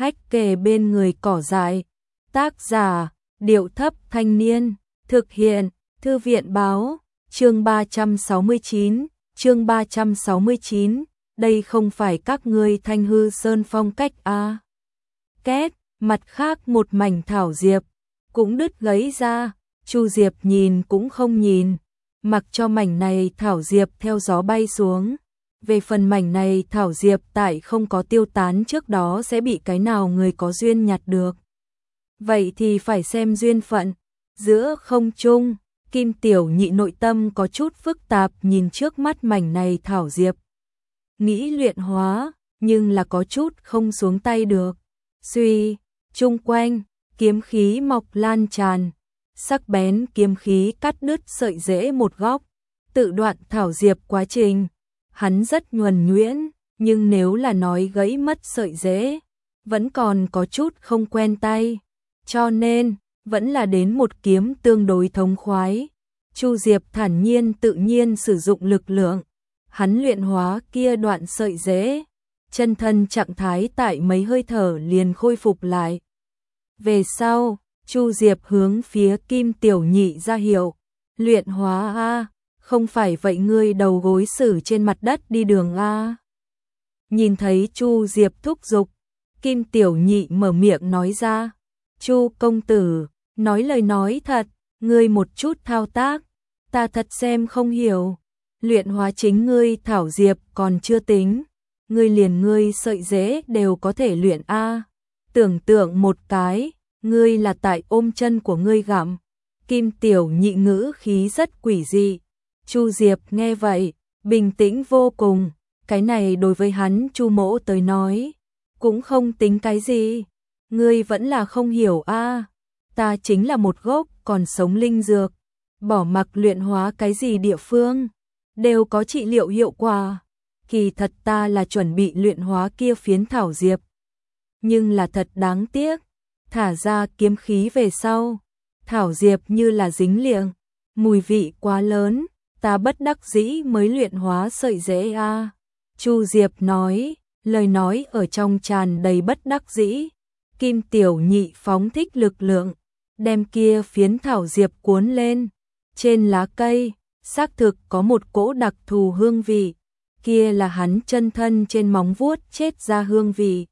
hách kề bên người cỏ dại. Tác giả, Điệu Thấp Thanh Niên. Thực hiện, Thư viện Báo. Chương 369, chương 369, đây không phải các ngươi Thanh Hư Sơn phong cách a. Két, mặt khác một mảnh thảo diệp cũng đứt gãy ra, Chu Diệp nhìn cũng không nhìn, mặc cho mảnh này thảo diệp theo gió bay xuống. Về phần mảnh này thảo diệp tại không có tiêu tán trước đó sẽ bị cái nào người có duyên nhặt được. Vậy thì phải xem duyên phận. Giữa không trung, Kim Tiểu Nhị nội tâm có chút phức tạp nhìn trước mắt mảnh này thảo diệp. Nghĩ luyện hóa, nhưng là có chút không xuống tay được. Suy, chung quanh, kiếm khí mọc lan tràn, sắc bén kiếm khí cắt đứt sợi rễ một góc, tự đoạn thảo diệp quá trình. Hắn rất nhuần nhuyễn, nhưng nếu là nói gãy mất sợi rễ, vẫn còn có chút không quen tay, cho nên vẫn là đến một kiếm tương đối thống khoái. Chu Diệp thản nhiên tự nhiên sử dụng lực lượng, hắn luyện hóa kia đoạn sợi rễ, chân thân trạng thái tại mấy hơi thở liền khôi phục lại. Về sau, Chu Diệp hướng phía Kim Tiểu Nhị ra hiệu, luyện hóa a, không phải vậy ngươi đầu gối xử trên mặt đất đi đường a. Nhìn thấy Chu Diệp thúc giục, Kim Tiểu Nhị mở miệng nói ra, Chu công tử, nói lời nói thật, ngươi một chút thao tác, ta thật xem không hiểu. Luyện hóa chính ngươi thảo diệp còn chưa tính, ngươi liền ngươi sợi rễ đều có thể luyện a. Tưởng tượng một cái, ngươi là tại ôm chân của ngươi gặm. Kim Tiểu Nhị ngữ khí rất quỷ dị. Chu Diệp nghe vậy, bình tĩnh vô cùng, cái này đối với hắn Chu mỗ tới nói, cũng không tính cái gì. Ngươi vẫn là không hiểu a, ta chính là một gốc còn sống linh dược, bỏ mặc luyện hóa cái gì địa phương, đều có trị liệu hiệu quả. Kỳ thật ta là chuẩn bị luyện hóa kia phiến thảo diệp. Nhưng là thật đáng tiếc, thả ra kiếm khí về sau, thảo diệp như là dính liệng, mùi vị quá lớn, ta bất đắc dĩ mới luyện hóa sợi rễ a. Chu Diệp nói, lời nói ở trong tràn đầy bất đắc dĩ. Kim Tiểu Nhị phóng thích lực lượng, đem kia phiến thảo diệp cuốn lên. Trên lá cây, xác thực có một cỗ đặc thù hương vị, kia là hắn chân thân trên móng vuốt chết ra hương vị.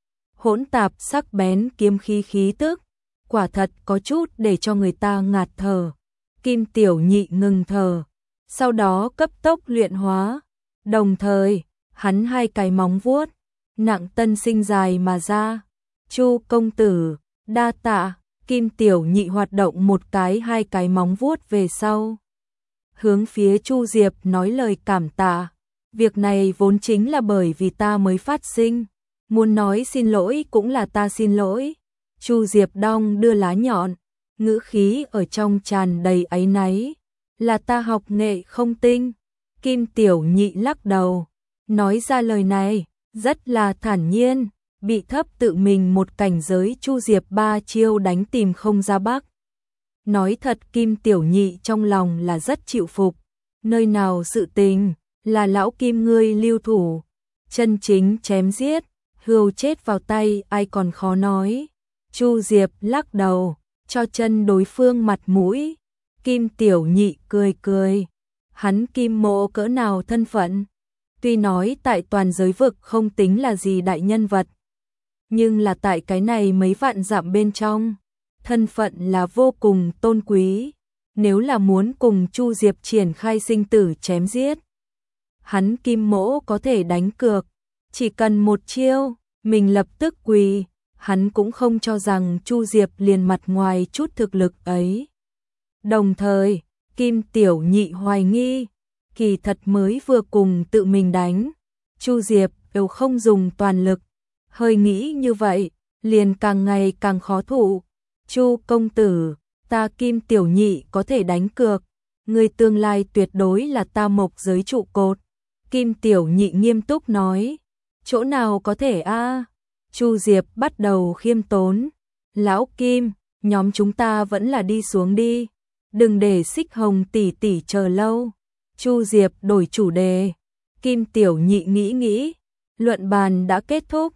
Hỗn tạp sắc bén kiếm khí tức, quả thật có chút để cho người ta ngạt thở. Kim Tiểu Nhị ngừng thở, sau đó cấp tốc luyện hóa, đồng thời, hắn hai cái móng vuốt, nặng tân sinh dài mà ra. Chu công tử, đa tạ. Kim Tiểu Nhị hoạt động một cái hai cái móng vuốt về sau, hướng phía Chu Diệp nói lời cảm tạ. Việc này vốn chính là bởi vì ta mới phát sinh, muốn nói xin lỗi cũng là ta xin lỗi. Chu Diệp đong đưa lá nhọn, ngữ khí ở trong tràn đầy áy náy, là ta học nghệ không tinh. Kim Tiểu Nhị lắc đầu, nói ra lời này rất là thản nhiên. Bị thấp tự mình một cảnh giới Chu Diệp ba chiêu đánh tìm không ra bắc. Nói thật Kim Tiểu Nhị trong lòng là rất chịu phục, nơi nào sự tình, là lão Kim ngươi lưu thủ, chân chính chém giết, hươu chết vào tay ai còn khó nói. Chu Diệp lắc đầu, cho chân đối phương mặt mũi. Kim Tiểu Nhị cười cười, hắn Kim mộ cỡ nào thân phận, tuy nói tại toàn giới vực không tính là gì đại nhân vật, nhưng là tại cái này mấy vạn dặm bên trong, thân phận là vô cùng tôn quý. Nếu là muốn cùng Chu Diệp triển khai sinh tử chém giết, hắn Kim mỗ có thể đánh cược, chỉ cần một chiêu, mình lập tức quỳ. Hắn cũng không cho rằng Chu Diệp liền mặt ngoài chút thực lực ấy. Đồng thời, Kim Tiểu Nhị hoài nghi, kỳ thật mới vừa cùng tự mình đánh, Chu Diệp đều không dùng toàn lực. Hơi nghĩ như vậy, liền càng ngày càng khó thụ. Chu công tử, ta Kim Tiểu Nhị có thể đánh cược, người tương lai tuyệt đối là ta mộc giới trụ cột. Kim Tiểu Nhị nghiêm túc nói, chỗ nào có thể a? Chu Diệp bắt đầu khiêm tốn, lão Kim, nhóm chúng ta vẫn là đi xuống đi, đừng để Xích Hồng tỷ tỷ chờ lâu. Chu Diệp đổi chủ đề. Kim Tiểu Nhị nghĩ, luận bàn đã kết thúc.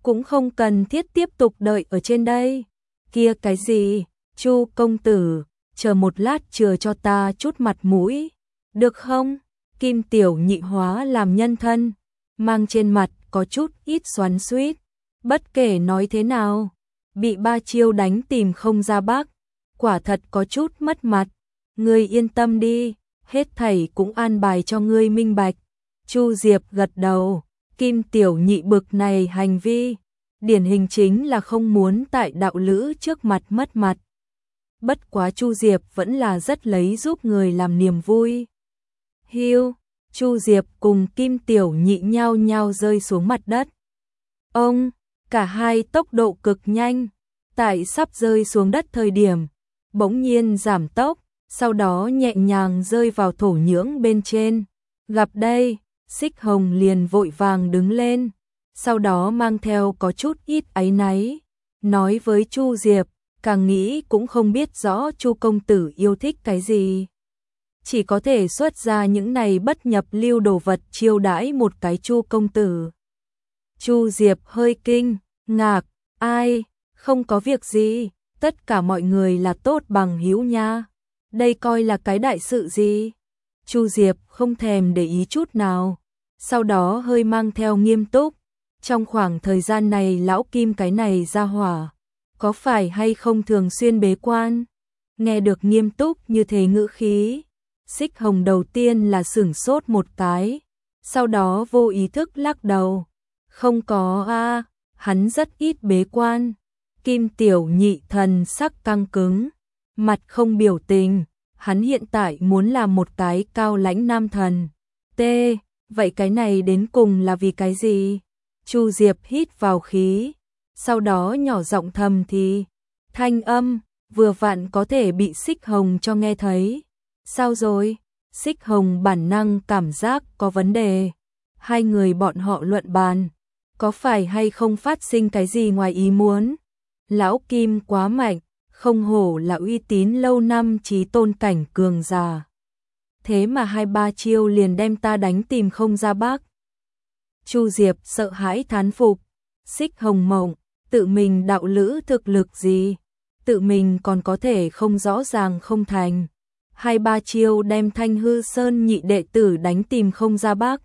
cũng không cần thiết tiếp tục đợi ở trên đây. Kia cái gì, Chu công tử, chờ một lát chừa cho ta chút mặt mũi, được không? Kim Tiểu Nhị hóa làm nhân thân, mang trên mặt có chút ít xoắn xuýt, bất kể nói thế nào, bị 3 chiêu đánh tìm không ra bác, quả thật có chút mất mặt. Ngươi yên tâm đi, hết thảy cũng an bài cho ngươi minh bạch. Chu Diệp gật đầu, Kim Tiểu Nhị bực này hành vi, điển hình chính là không muốn tại đạo lữ trước mặt mất mặt. Bất quá Chu Diệp vẫn là rất lấy giúp người làm niềm vui. Hiu, Chu Diệp cùng Kim Tiểu Nhị nhao nhao rơi xuống mặt đất. Ông, cả hai tốc độ cực nhanh, tại sắp rơi xuống đất thời điểm, bỗng nhiên giảm tốc, sau đó nhẹ nhàng rơi vào thổ nhưỡng bên trên. Gặp đây, Xích Hồng liền vội vàng đứng lên, sau đó mang theo có chút ít áy náy, nói với Chu Diệp, càng nghĩ cũng không biết rõ Chu công tử yêu thích cái gì. Chỉ có thể xuất ra những này bất nhập lưu đồ vật chiêu đãi một cái Chu công tử. Chu Diệp hơi kinh, ngạc, ai, không có việc gì, tất cả mọi người là tốt bằng hữu nha. Đây coi là cái đại sự gì? Chu Diệp không thèm để ý chút nào, sau đó hơi mang theo nghiêm túc. Trong khoảng thời gian này lão Kim cái này ra hỏa, có phải hay không thường xuyên bế quan? Nghe được nghiêm túc như thế ngữ khí, Xích Hồng đầu tiên là sửng sốt một cái, sau đó vô ý thức lắc đầu. Không có a, hắn rất ít bế quan. Kim Tiểu Nhị thần sắc căng cứng, mặt không biểu tình, hắn hiện tại muốn làm một cái cao lãnh nam thần. Vậy cái này đến cùng là vì cái gì? Chu Diệp hít vào khí, sau đó nhỏ giọng thầm thì, thanh âm vừa vặn có thể bị Xích Hồng cho nghe thấy. Sao rồi? Xích Hồng bản năng cảm giác có vấn đề. Hai người bọn họ luận bàn, có phải hay không phát sinh cái gì ngoài ý muốn? Lão Kim quá mạnh, không hổ là uy tín lâu năm chí tôn cảnh cường giả. Thế mà 2-3 chiêu liền đem ta đánh tìm không ra bác. Chu Diệp sợ hãi thán phục, Xích Hồng mộng, tự mình đạo lữ thực lực gì, tự mình còn có thể không rõ ràng không thành. 2-3 chiêu đem Thanh Hư Sơn nhị đệ tử đánh tìm không ra bác.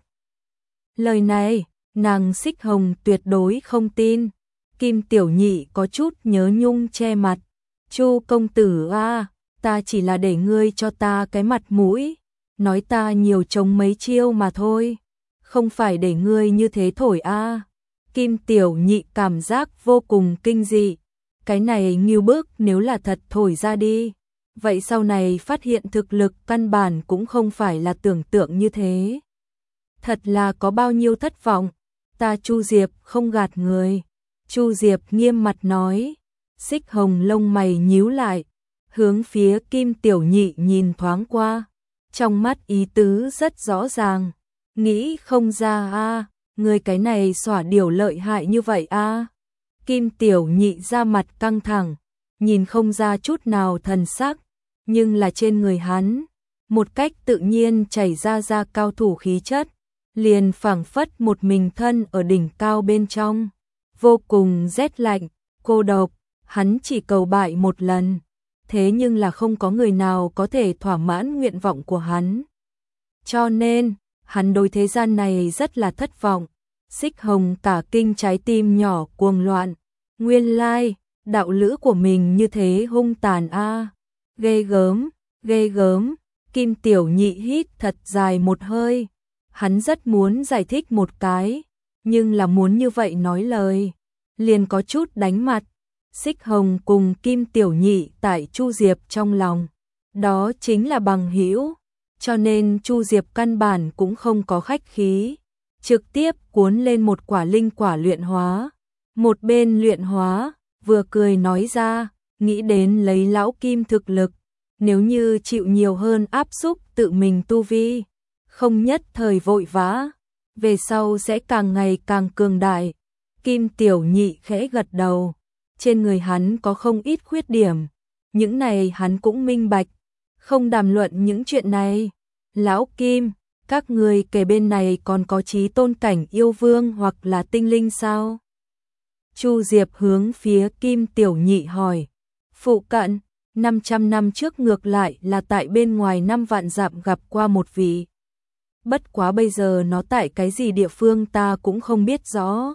Lời này, nàng Xích Hồng tuyệt đối không tin. Kim Tiểu Nhị có chút nhớ nhung che mặt. Chu công tử a, ta chỉ là để ngươi cho ta cái mặt mũi, nói ta nhiều chống mấy chiêu mà thôi, không phải để ngươi như thế thổi a. Kim Tiểu Nhị cảm giác vô cùng kinh dị, cái này nghiêu bức nếu là thật thổi ra đi, vậy sau này phát hiện thực lực căn bản cũng không phải là tưởng tượng như thế. Thật là có bao nhiêu thất vọng, ta Chu Diệp không gạt người. Chu Diệp nghiêm mặt nói. Xích Hồng lông mày nhíu lại, hướng phía Kim Tiểu Nhị nhìn thoáng qua, trong mắt ý tứ rất rõ ràng, nghĩ không ra a, người cái này xỏa điều lợi hại như vậy a. Kim Tiểu Nhị ra mặt căng thẳng, nhìn không ra chút nào thần sắc, nhưng là trên người hắn, một cách tự nhiên chảy ra cao thủ khí chất, liền phảng phất một mình thân ở đỉnh cao bên trong, vô cùng rét lạnh, cô độc. Hắn chỉ cầu bại một lần, thế nhưng là không có người nào có thể thỏa mãn nguyện vọng của hắn. Cho nên, hắn đối thế gian này rất là thất vọng. Xích Hồng cả kinh trái tim nhỏ cuồng loạn. Nguyên lai, đạo lữ của mình như thế hung tàn a, ghê gớm, ghê gớm. Kim Tiểu Nhị hít thật dài một hơi. Hắn rất muốn giải thích một cái, nhưng là muốn như vậy nói lời, liền có chút đánh mặt. Xích Hồng cùng Kim Tiểu Nhị tại Chu Diệp trong lòng, đó chính là bằng hữu, cho nên Chu Diệp căn bản cũng không có khách khí, trực tiếp cuốn lên một quả linh quả luyện hóa. Một bên luyện hóa, vừa cười nói ra, nghĩ đến lấy lão Kim thực lực, nếu như chịu nhiều hơn áp xúc tự mình tu vi, không nhất thời vội vã, về sau sẽ càng ngày càng cường đại. Kim Tiểu Nhị khẽ gật đầu. Trên người hắn có không ít khuyết điểm, những này hắn cũng minh bạch, không đàm luận những chuyện này. Lão Kim, các người kề bên này còn có chí tôn cảnh yêu vương hoặc là tinh linh sao? Chu Diệp hướng phía Kim Tiểu Nhị hỏi. Phụ cận, 500 năm trước ngược lại là tại bên ngoài 5 vạn dặm gặp qua một vị. Bất quá bây giờ nó tại cái gì địa phương ta cũng không biết rõ.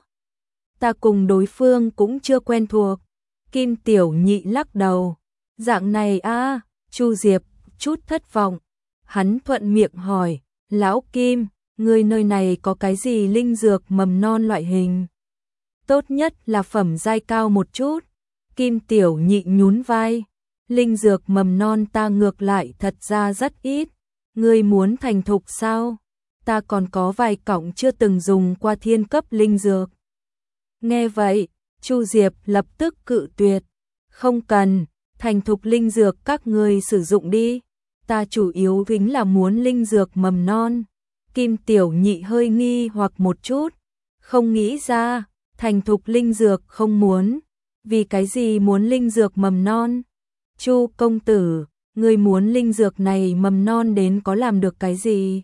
Ta cùng đối phương cũng chưa quen thuộc. Kim Tiểu Nhị lắc đầu. Dạng này a, Chu Diệp chút thất vọng. Hắn thuận miệng hỏi, Lão Kim, người nơi này có cái gì linh dược mầm non loại hình? Tốt nhất là phẩm giai cao một chút. Kim Tiểu Nhị nhún vai. Linh dược mầm non ta ngược lại thật ra rất ít. Ngươi muốn thành thục sao? Ta còn có vài cọng chưa từng dùng qua thiên cấp linh dược. Nghe vậy, Chu Diệp lập tức cự tuyệt. Không cần, thành thục linh dược các ngươi sử dụng đi. Ta chủ yếu chính là muốn linh dược mầm non. Kim Tiểu Nhị hơi nghi hoặc một chút. Không nghĩ ra, thành thục linh dược không muốn. Vì cái gì muốn linh dược mầm non? Chu công tử, ngươi muốn linh dược này mầm non đến có làm được cái gì?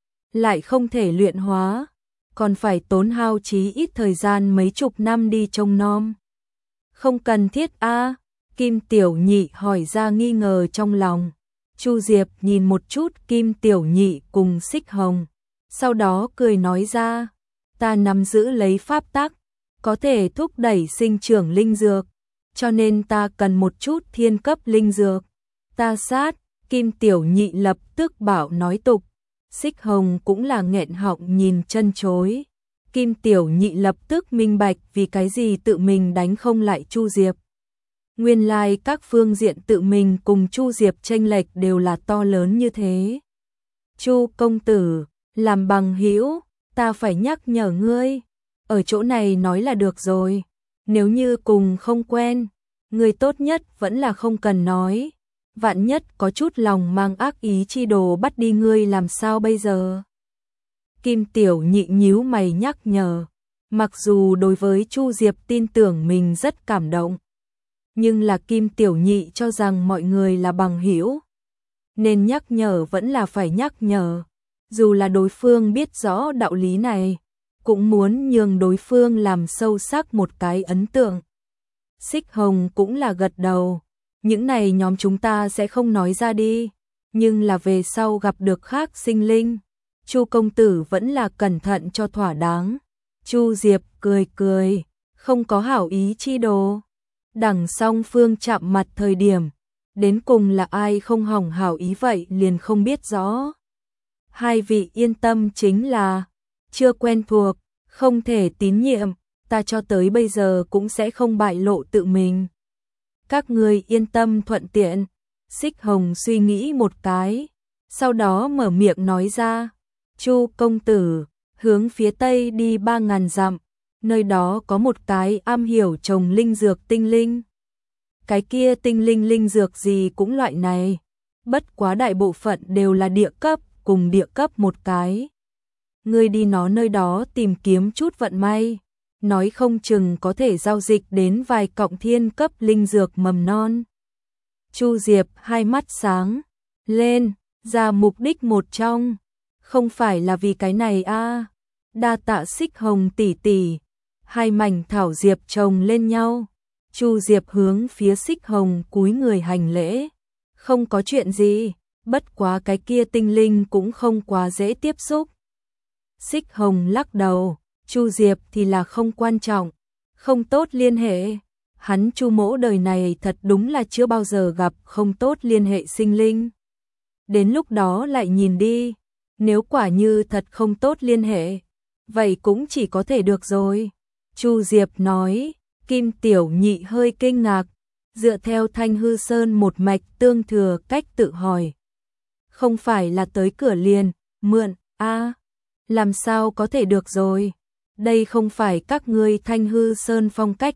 Lại không thể luyện hóa, còn phải tốn hao chí ít thời gian mấy chục năm đi trông nom. Không cần thiết a. Kim Tiểu Nhị hỏi ra nghi ngờ trong lòng. Chu Diệp nhìn một chút Kim Tiểu Nhị cùng Xích Hồng, sau đó cười nói ra, ta nắm giữ lấy pháp tắc, có thể thúc đẩy sinh trưởng linh dược, cho nên ta cần một chút thiên cấp linh dược. Ta sát. Kim Tiểu Nhị lập tức bảo nói tục. Xích Hồng cũng là nghẹn họng nhìn chân chối. Kim Tiểu Nhị lập tức minh bạch vì cái gì tự mình đánh không lại Chu Diệp. Nguyên lai các phương diện tự mình cùng Chu Diệp chênh lệch đều là to lớn như thế. Chu công tử, làm bằng hữu, ta phải nhắc nhở ngươi. Ở chỗ này nói là được rồi. Nếu như cùng không quen, ngươi tốt nhất vẫn là không cần nói. Vạn nhất có chút lòng mang ác ý chi đồ bắt đi ngươi làm sao bây giờ? Kim Tiểu Nhị nhíu mày nhắc nhở. Mặc dù đối với Chu Diệp tin tưởng mình rất cảm động, nhưng là Kim Tiểu Nhị cho rằng mọi người là bằng hữu, nên nhắc nhở vẫn là phải nhắc nhở. Dù là đối phương biết rõ đạo lý này, cũng muốn nhường đối phương làm sâu sắc một cái ấn tượng. Xích Hồng cũng là gật đầu. Những này nhóm chúng ta sẽ không nói ra đi, nhưng là về sau gặp được khác sinh linh, Chu công tử vẫn là cẩn thận cho thỏa đáng. Chu Diệp cười cười, không có hảo ý chi đồ. Đằng song phương chạm mặt thời điểm, đến cùng là ai không hỏng hảo ý vậy liền không biết rõ. Hai vị yên tâm, chính là chưa quen thuộc, không thể tín nhiệm, ta cho tới bây giờ cũng sẽ không bại lộ tự mình. Các ngươi yên tâm thuận tiện. Xích Hồng suy nghĩ một cái, sau đó mở miệng nói ra, Chu công tử, hướng phía tây đi 3000 dặm, nơi đó có một cái am hiểu trồng linh dược tinh linh. Cái kia tinh linh linh dược gì cũng loại này, bất quá đại bộ phận đều là địa cấp, cùng địa cấp một cái. Ngươi đi nó nơi đó tìm kiếm chút vận may, nói không chừng có thể giao dịch đến vài cọng thiên cấp linh dược mầm non. Chu Diệp hai mắt sáng lên, ra mục đích một trong, không phải là vì cái này a. Đa tạ Xích Hồng tỷ tỷ. Hai mảnh thảo diệp chồng lên nhau. Chu Diệp hướng phía Xích Hồng cúi người hành lễ. Không có chuyện gì, bất quá cái kia tinh linh cũng không quá dễ tiếp xúc. Xích Hồng lắc đầu. Chu Diệp thì là không quan trọng, không tốt liên hệ. Hắn Chu mỗ đời này thật đúng là chưa bao giờ gặp không tốt liên hệ sinh linh. Đến lúc đó lại nhìn đi, nếu quả như thật không tốt liên hệ, vậy cũng chỉ có thể được rồi. Chu Diệp nói. Kim Tiểu Nhị hơi kinh ngạc, dựa theo Thanh Hư Sơn một mạch tương thừa cách tự hỏi. Không phải là tới cửa liền, mượn, làm sao có thể được rồi. Đây không phải các ngươi Thanh Hư Sơn phong cách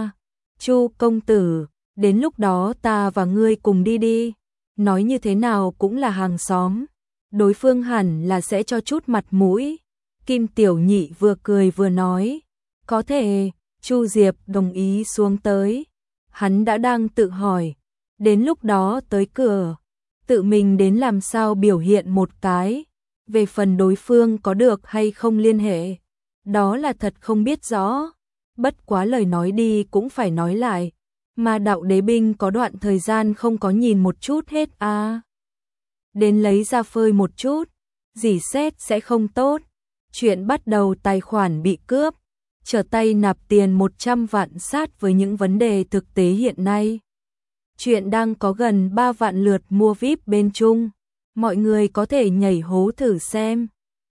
Chu công tử, đến lúc đó ta và ngươi cùng đi đi. Nói như thế nào cũng là hàng xóm, đối phương hẳn là sẽ cho chút mặt mũi. Kim Tiểu Nhị vừa cười vừa nói, có thể. Chu Diệp đồng ý xuống tới. Hắn đã đang tự hỏi, đến lúc đó tới cửa, tự mình đến làm sao biểu hiện một cái. Về phần đối phương có được hay không liên hệ, đó là thật không biết rõ. bất quá lời nói đi cũng phải nói lại, mà đạo đế binh có đoạn thời gian không có nhìn một chút hết à. Đến lấy ra phơi một chút, dỉ xét sẽ không tốt. Chuyện bắt đầu tài khoản bị cướp, trở tay nạp tiền 100 vạn sát với những vấn đề thực tế hiện nay. Chuyện đang có gần 3 vạn lượt mua VIP bên Trung, mọi người có thể nhảy hố thử xem.